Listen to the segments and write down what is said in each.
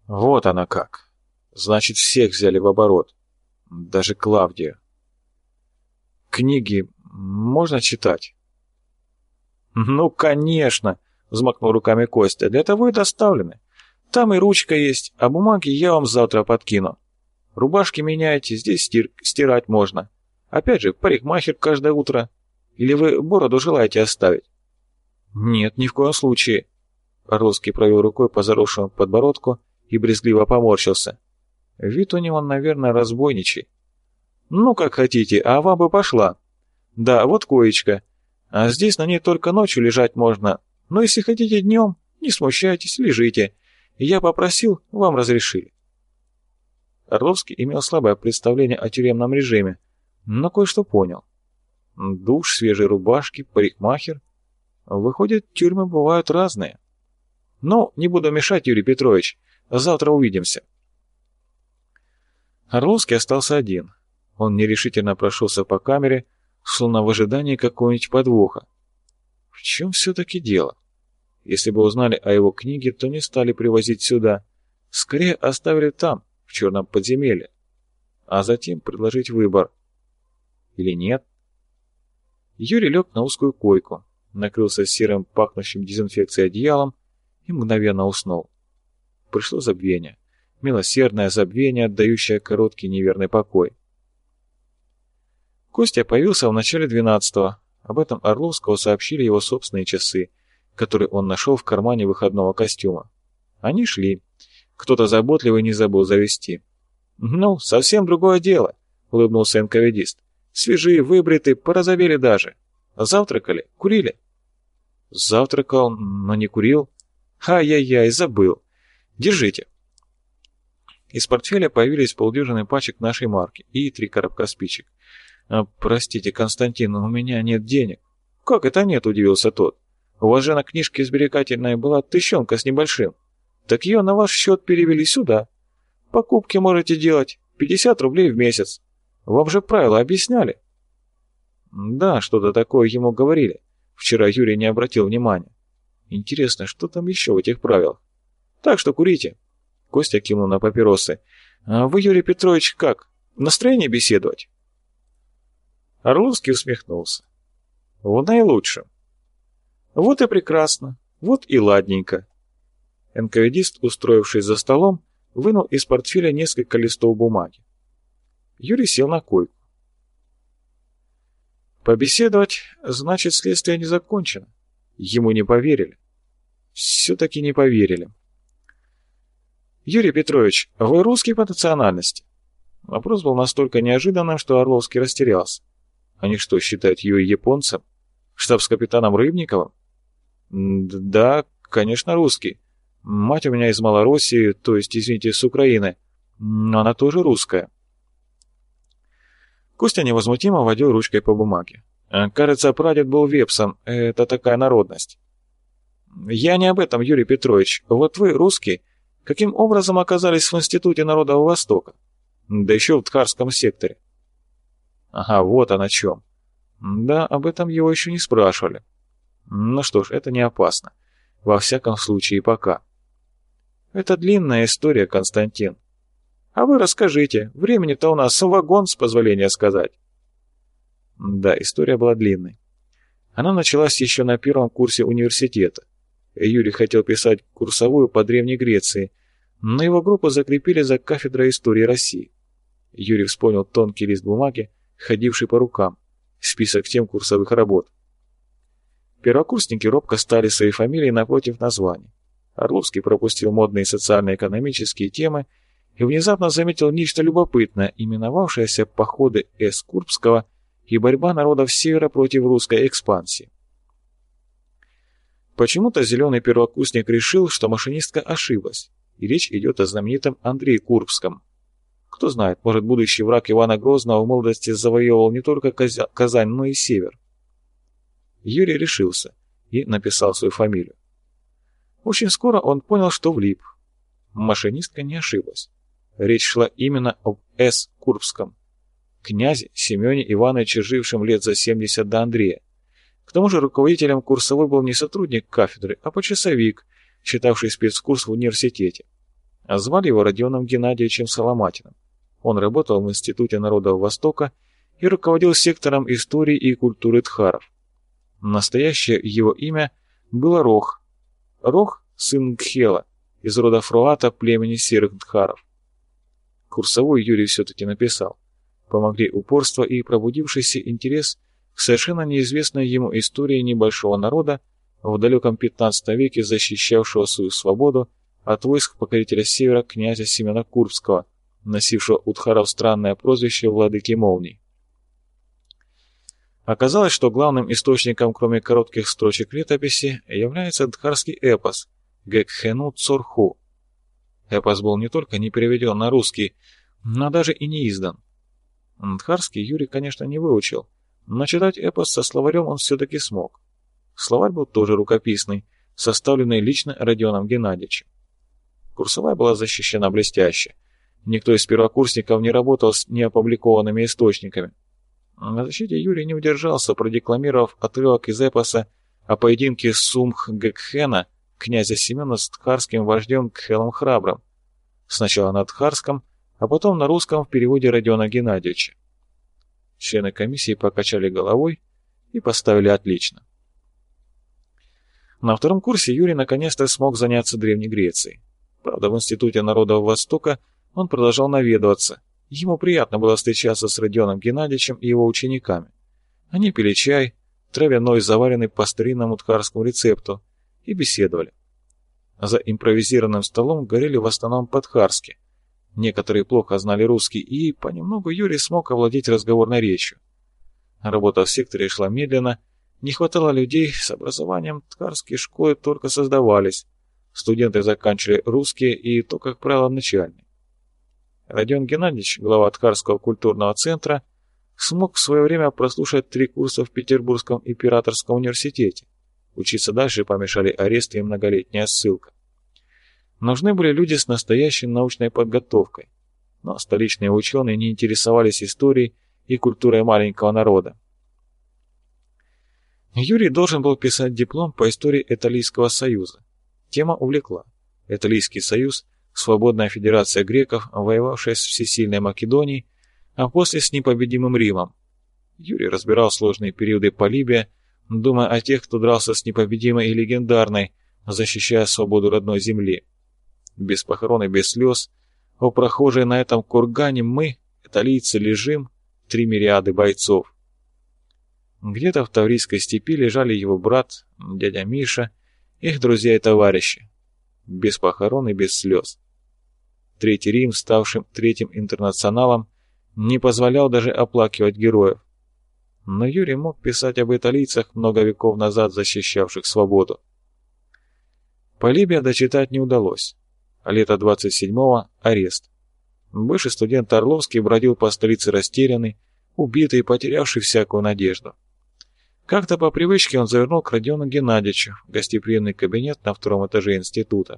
Вот она как. Значит, всех взяли в оборот. Даже Клавдию. Книги можно читать? Ну, конечно, взмахнул руками Костя. Для того и доставлены. Там и ручка есть, а бумаги я вам завтра подкину. Рубашки меняйте, здесь стирать можно. Опять же, парикмахер каждое утро. Или вы бороду желаете оставить? Нет, ни в коем случае. Орловский провел рукой по заросшему подбородку и брезгливо поморщился. Вид у него, наверное, разбойничий. Ну, как хотите, а вам бы пошла. Да, вот коечка. А здесь на ней только ночью лежать можно. Но если хотите днем, не смущайтесь, лежите. Я попросил, вам разрешили. Орловский имел слабое представление о тюремном режиме, но кое-что понял. Душ, свежие рубашки, парикмахер. Выходит, тюрьмы бывают разные. Ну, не буду мешать, Юрий Петрович. Завтра увидимся. Орловский остался один. Он нерешительно прошелся по камере, словно в ожидании какого-нибудь подвоха. В чем все-таки дело? Если бы узнали о его книге, то не стали привозить сюда. Скорее оставили там, в черном подземелье. А затем предложить выбор. Или нет? Юрий лег на узкую койку, накрылся серым пахнущим дезинфекцией одеялом и мгновенно уснул. Пришло забвение. Милосердное забвение, отдающее короткий неверный покой. Костя появился в начале 12-го. Об этом Орловского сообщили его собственные часы, которые он нашел в кармане выходного костюма. Они шли. Кто-то заботливый не забыл завести. «Ну, совсем другое дело», — улыбнулся НКВДист. «Свежие, выбриты, порозовели даже. Завтракали? Курили?» «Завтракал, но не курил». «Ай-яй-яй, забыл. Держите». Из портфеля появились полдюжины пачек нашей марки и 3 коробка спичек. «Простите, Константин, у меня нет денег». «Как это нет?» — удивился тот. «У вас же на книжке сберегательной была тыщенка с небольшим. Так ее на ваш счет перевели сюда. Покупки можете делать 50 рублей в месяц. Вам же правила объясняли». «Да, что-то такое ему говорили. Вчера Юрий не обратил внимания. Интересно, что там еще в этих правилах? Так что курите». Костя кивнул на папиросы. «А вы, Юрий Петрович, как? В настроении беседовать?» Орловский усмехнулся. «В наилучшем». «Вот и прекрасно, вот и ладненько». НКВДист, устроившись за столом, вынул из портфеля несколько листов бумаги. Юрий сел на койку. Побеседовать, значит, следствие не закончено. Ему не поверили. Все-таки не поверили. «Юрий Петрович, вы русский по национальности?» Вопрос был настолько неожиданным, что Орловский растерялся. Они что, считают Юрия японцем? Штабс-капитаном Рыбниковым? Да, конечно, русский. Мать у меня из Малороссии, то есть, извините, с Украины. Но она тоже русская. Костя невозмутимо водил ручкой по бумаге. Кажется, прадед был вепсом, это такая народность. Я не об этом, Юрий Петрович. Вот вы, русский, каким образом оказались в Институте народов Востока? Да еще в Тхарском секторе. Ага, вот он о чем. Да, об этом его еще не спрашивали. Ну что ж, это не опасно. Во всяком случае, пока. Это длинная история, Константин. А вы расскажите, времени-то у нас вагон, с позволения сказать. Да, история была длинной. Она началась еще на 1-м курсе университета. Юрий хотел писать курсовую по Древней Греции, но его группу закрепили за кафедрой истории России. Юрий вспомнил тонкий лист бумаги, ходивший по рукам, список тем курсовых работ. Первокурсники робко стали свои фамилии напротив названий. Орловский пропустил модные социально-экономические темы и внезапно заметил нечто любопытное, именовавшееся «Походы С. Курбского» и «Борьба народов Севера против русской экспансии». Почему-то зеленый первокурсник решил, что машинистка ошиблась, и речь идет о знаменитом Андрее Курбском. Кто знает, может, будущий враг Ивана Грозного в молодости завоевывал не только Казань, но и Север. Юрий решился и написал свою фамилию. Очень скоро он понял, что влип. Машинистка не ошиблась. Речь шла именно об С. Курбском, князе Семене Ивановиче, жившем лет за 70 до Андрея. К тому же руководителем курсовой был не сотрудник кафедры, а почасовик, читавший спецкурс в университете. А звали его Родионом Геннадьевичем Соломатиным. Он работал в Институте народов Востока и руководил сектором истории и культуры тхаров. Настоящее его имя было Рох. Рох – сын Гхела, из рода Фруата племени серых тхаров. Курсовой Юрий все-таки написал. Помогли упорство и пробудившийся интерес к совершенно неизвестной ему истории небольшого народа, в далеком 15 веке защищавшего свою свободу от войск покорителя Севера князя Семена Курбского, носившего у тхаров странное прозвище «Владыки молний». Оказалось, что главным источником, кроме коротких строчек летописи, является дхарский эпос Гекхену Цорху. Эпос был не только не переведен на русский, но даже и не издан. Дхарский Юрий, конечно, не выучил, но читать эпос со словарем он все-таки смог. Словарь был тоже рукописный, составленный лично Родионом Геннадьевичем. Курсовая была защищена блестяще. Никто из первокурсников не работал с неопубликованными источниками. На защите Юрий не удержался, продекламировав отрывок из эпоса о поединке Сумх-Гекхена, князя Семена, с тхарским вождем Гхелом Храбрым. Сначала на тхарском, а потом на русском в переводе Родиона Геннадьевича. Члены комиссии покачали головой и поставили отлично. На втором курсе Юрий наконец-то смог заняться Древней Грецией. Правда, в Институте народов Востока он продолжал наведываться. Ему приятно было встречаться с Родионом Геннадьевичем и его учениками. Они пили чай, травяной, заваренный по старинному тхарскому рецепту, и беседовали. За импровизированным столом говорили в основном по-тхарски. Некоторые плохо знали русский, и понемногу Юрий смог овладеть разговорной речью. Работа в секторе шла медленно, не хватало людей с образованием, тхарские школы только создавались. Студенты заканчивали русские, и то, как правило, начальные. Родион Геннадьевич, глава Тхарского культурного центра, смог в свое время прослушать 3 курса в Петербургском императорском университете. Учиться дальше помешали аресты и многолетняя ссылка. Нужны были люди с настоящей научной подготовкой, но столичные ученые не интересовались историей и культурой маленького народа. Юрий должен был писать диплом по истории Этолийского союза. Тема увлекла. Этолийский союз – свободная федерация греков, воевавшая с всесильной Македонией, а после с непобедимым Римом. Юрий разбирал сложные периоды Полибия, думая о тех, кто дрался с непобедимой и легендарной, защищая свободу родной земли. Без похорон и без слез, о прохожие на этом кургане мы, этолийцы, лежим, 3 мириады бойцов. Где-то в Таврийской степи лежали его брат, дядя Миша, их друзья и товарищи. Без похорон и без слез. Третий Рим, ставшим третьим интернационалом, не позволял даже оплакивать героев. Но Юрий мог писать об италийцах, много веков назад защищавших свободу. Полибия дочитать не удалось. А лето 27-го – арест. Бывший студент Орловский бродил по столице растерянный, убитый и потерявший всякую надежду. Как-то по привычке он завернул к Родиону Геннадьевичу в гостеприимный кабинет на 2-м этаже института.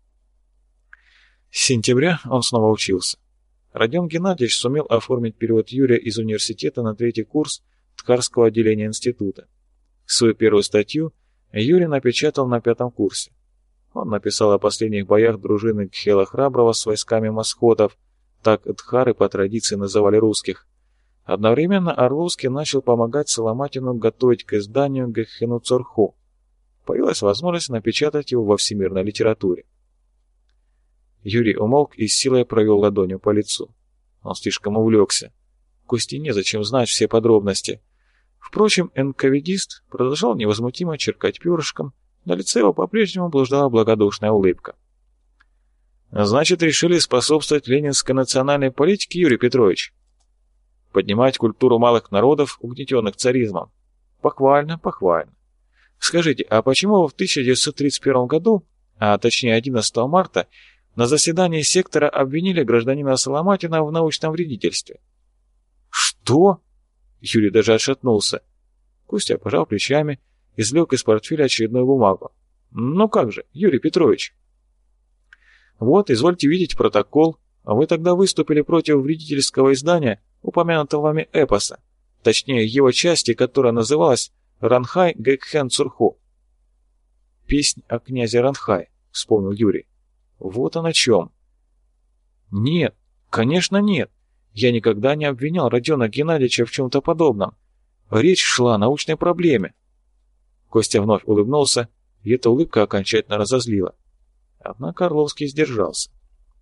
С сентября он снова учился. Родион Геннадьевич сумел оформить перевод Юрия из университета на 3-й курс Тхарского отделения института. Свою первую статью Юрий напечатал на 5-м курсе. Он написал о последних боях дружины Гхела Храброго с войсками масхотов, так тхары по традиции называли русских. Одновременно Орловский начал помогать Соломатину готовить к изданию Гекхену Цорху. Появилась возможность напечатать его во всемирной литературе. Юрий умолк и с силой провел ладонью по лицу. Он слишком увлекся. Кости незачем знать все подробности. Впрочем, энковидист продолжал невозмутимо черкать перышком, на лице его по-прежнему блуждала благодушная улыбка. «Значит, решили способствовать ленинской национальной политике, Юрий Петрович? Поднимать культуру малых народов, угнетенных царизмом? Похвально, похвально. Скажите, а почему в 1931 году, а точнее 11 марта, на заседании сектора обвинили гражданина Соломатина в научном вредительстве?» «Что?» Юрий даже отшатнулся. Костя, пожал плечами, извлек из портфеля очередную бумагу. «Ну как же, Юрий Петрович?» «Вот, извольте видеть протокол. Вы тогда выступили против вредительского издания, упомянутого вами эпоса, точнее его части, которая называлась «Ранхай Гекхен Цурху». «Песнь о князе Ранхай», — вспомнил Юрий. «Вот он о чем. Нет, конечно нет. Я никогда не обвинял Родиона Геннадьевича в чем-то подобном. Речь шла о научной проблеме. Костя вновь улыбнулся, и эта улыбка окончательно разозлила. Однако Орловский сдержался.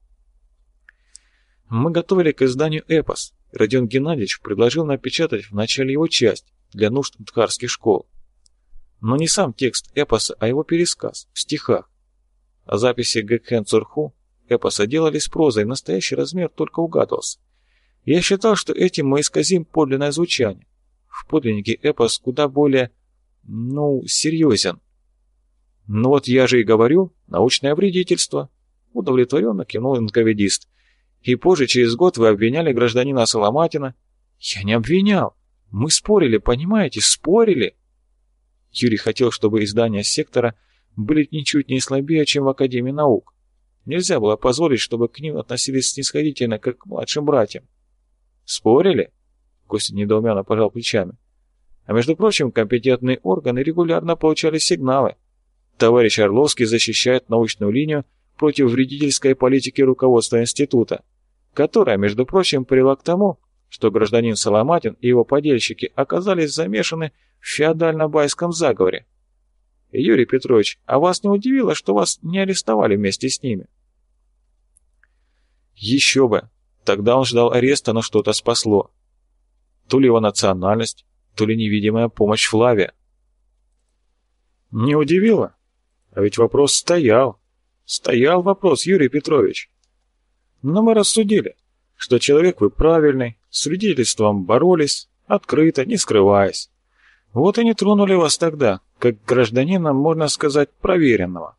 Мы готовили к изданию эпос. Родион Геннадьевич предложил напечатать в начале его часть для нужд дхарских школ. Но не сам текст эпоса, а его пересказ в стихах. А записи Гекхен Цурху эпоса делались прозой, настоящий размер только угадывался. Я считал, что этим мы исказим подлинное звучание. В подлиннике эпос куда более, серьезен. Ну вот я же и говорю, научное вредительство. Удовлетворенно кивнул энковедист. И позже, через год, вы обвиняли гражданина Соломатина. Я не обвинял. Мы спорили, понимаете, спорили. Юрий хотел, чтобы издания сектора были ничуть не слабее, чем в Академии наук. Нельзя было позволить, чтобы к ним относились снисходительно, как к младшим братьям. Спорили? Костя недоуменно пожал плечами. А между прочим, компетентные органы регулярно получали сигналы. Товарищ Орловский защищает научную линию против вредительской политики руководства института, которая, между прочим, привела к тому, что гражданин Соломатин и его подельщики оказались замешаны в феодально-байском заговоре. Юрий Петрович, а вас не удивило, что вас не арестовали вместе с ними? Еще бы. Тогда он ждал ареста, но что-то спасло. То ли его национальность, то ли невидимая помощь Флавия. Не удивило? А ведь вопрос стоял. Стоял вопрос, Юрий Петрович. Но мы рассудили, что человек вы правильный, с вредительством боролись, открыто, не скрываясь. Вот и не тронули вас тогда, как гражданина, можно сказать, проверенного.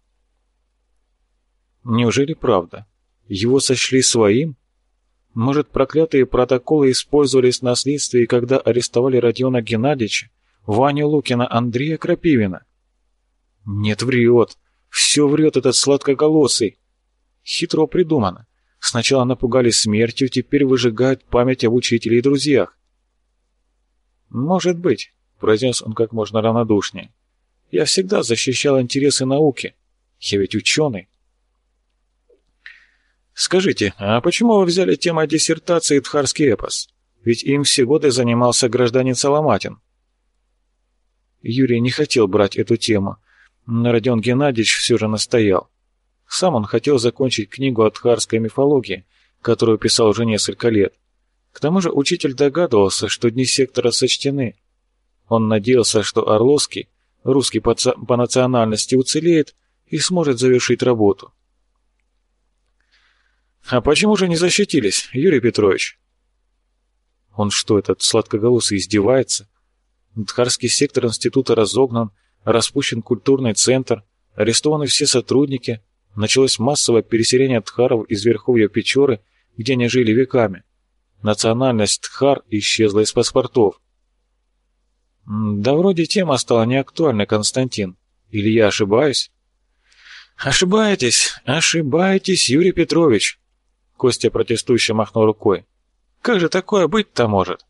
Неужели правда? Его сочли своим? Может, проклятые протоколы использовались на следствии, когда арестовали Родиона Геннадьевича, Ваню Лукина, Андрея Крапивина? Нет, врет. Все врет этот сладкоголосый. Хитро придумано. Сначала напугали смертью, теперь выжигают память об учителе и друзьях. Может быть, произнес он как можно равнодушнее. Я всегда защищал интересы науки. Я ведь ученый. Скажите, а почему вы взяли темой диссертации «Дхарский эпос»? Ведь им все годы занимался гражданин Соломатин. Юрий не хотел брать эту тему, но Родион Геннадьевич все же настоял. Сам он хотел закончить книгу о дхарской мифологии, которую писал уже несколько лет. К тому же учитель догадывался, что дни сектора сочтены. Он надеялся, что Орловский, русский по национальности, уцелеет и сможет завершить работу. «А почему же не защитились, Юрий Петрович?» Он что, этот сладкоголосый, издевается? Дхарский сектор института разогнан, распущен культурный центр, арестованы все сотрудники, началось массовое переселение дхаров из верховья Печоры, где они жили веками. Национальность дхар исчезла из паспортов. Да вроде тема стала неактуальной, Константин. Или я ошибаюсь? Ошибаетесь, Юрий Петрович. Костя протестующе махнул рукой. Как же такое быть-то может?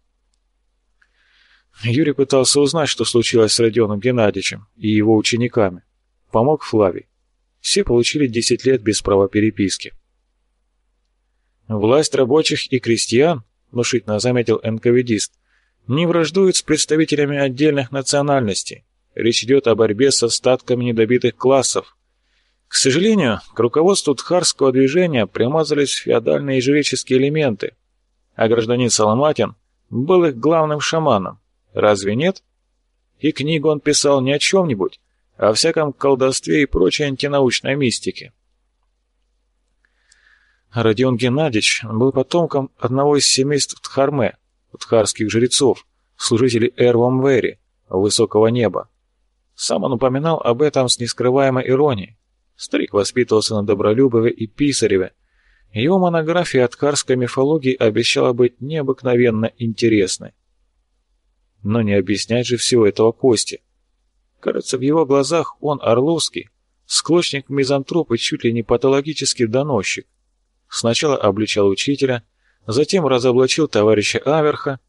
Юрий пытался узнать, что случилось с Родионом Геннадьевичем и его учениками. Помог Флавий. Все получили 10 лет без права переписки. «Власть рабочих и крестьян», — внушительно заметил НКВДист, «не враждует с представителями отдельных национальностей. Речь идет о борьбе с остатками недобитых классов. К сожалению, к руководству дхарского движения примазались феодальные и жреческие элементы, а гражданин Соломатин был их главным шаманом. Разве нет? И книгу он писал не о чем-нибудь, а о всяком колдовстве и прочей антинаучной мистике». Родион Геннадьевич был потомком одного из семейств Дхарме, дхарских жрецов, служителей Эрвамвери, высокого неба. Сам он упоминал об этом с нескрываемой иронией. Старик воспитывался на Добролюбове и Писареве. Его монография о дхарской мифологии обещала быть необыкновенно интересной. Но не объяснять же всего этого Косте. Кажется, в его глазах он, Орловский, склочник-мизантроп и чуть ли не патологический доносчик. Сначала обличал учителя, затем разоблачил товарища Аверха.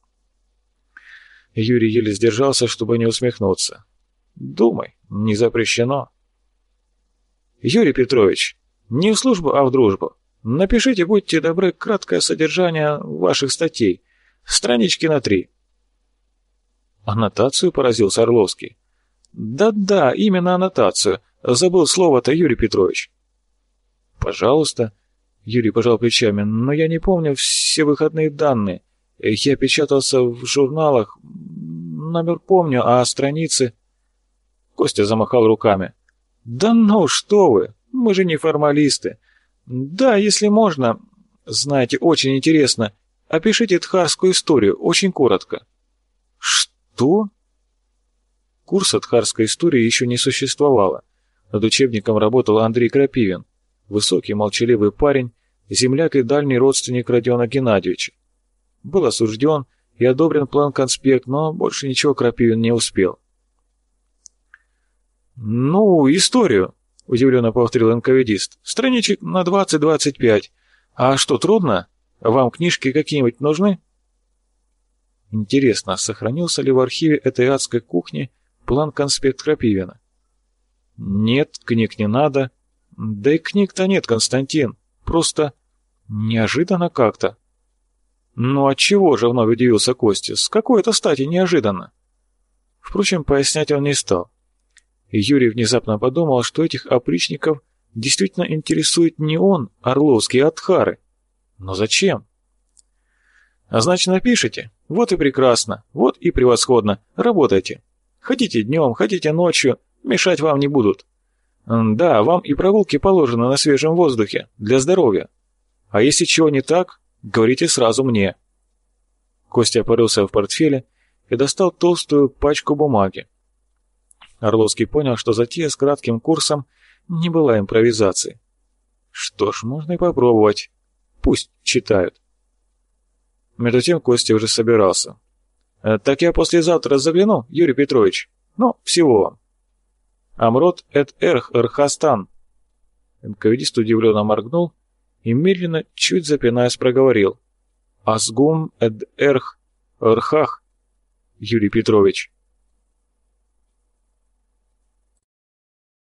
Юрий еле сдержался, чтобы не усмехнуться. «Думай, не запрещено». «Юрий Петрович, не в службу, а в дружбу. Напишите, будьте добры, краткое содержание ваших статей. Странички на 3. Аннотацию, поразился Орловский. Да-да, именно аннотацию. Забыл слово-то, Юрий Петрович. Пожалуйста. Юрий пожал плечами. Но я не помню все выходные данные. Я печатался в журналах. Номер помню, а страницы... Костя замахал руками. Да ну, что вы, мы же не формалисты. Да, если можно, знаете, очень интересно, опишите тхарскую историю, очень коротко. Что? Курса тхарской истории еще не существовало. Над учебником работал Андрей Крапивин, высокий молчаливый парень, земляк и дальний родственник Родиона Геннадьевича. Был осужден и одобрен план-конспект, но больше ничего Крапивин не успел. «Ну, историю», — удивленно повторил НКВДист. «Страничек на 20-25. А что, трудно? Вам книжки какие-нибудь нужны?» Интересно, сохранился ли в архиве этой адской кухни план-конспект Крапивина? «Нет, книг не надо. Да и книг-то нет, Константин. Просто неожиданно как-то». «Ну отчего же?» — вновь удивился Костя. «С какой-то стати неожиданно». Впрочем, пояснять он не стал. Юрий внезапно подумал, что этих опричников действительно интересует не он, Орловский, а Тхары. Но зачем? А значит, напишите. Вот и прекрасно, вот и превосходно. Работайте. Хотите днем, хотите ночью, мешать вам не будут. Да, вам и прогулки положены на свежем воздухе, для здоровья. А если чего не так, говорите сразу мне. Костя порылся в портфеле и достал толстую пачку бумаги. Орловский понял, что затея с кратким курсом не была импровизацией. Что ж, можно и попробовать. Пусть читают. Между тем Костя уже собирался. «Так я послезавтра загляну, Юрий Петрович. Ну, всего вам». «Амрот эт эрх эрхастан». НКВДист удивленно моргнул и медленно, чуть запинаясь, проговорил. «Асгум эд эрх эрхах, Юрий Петрович».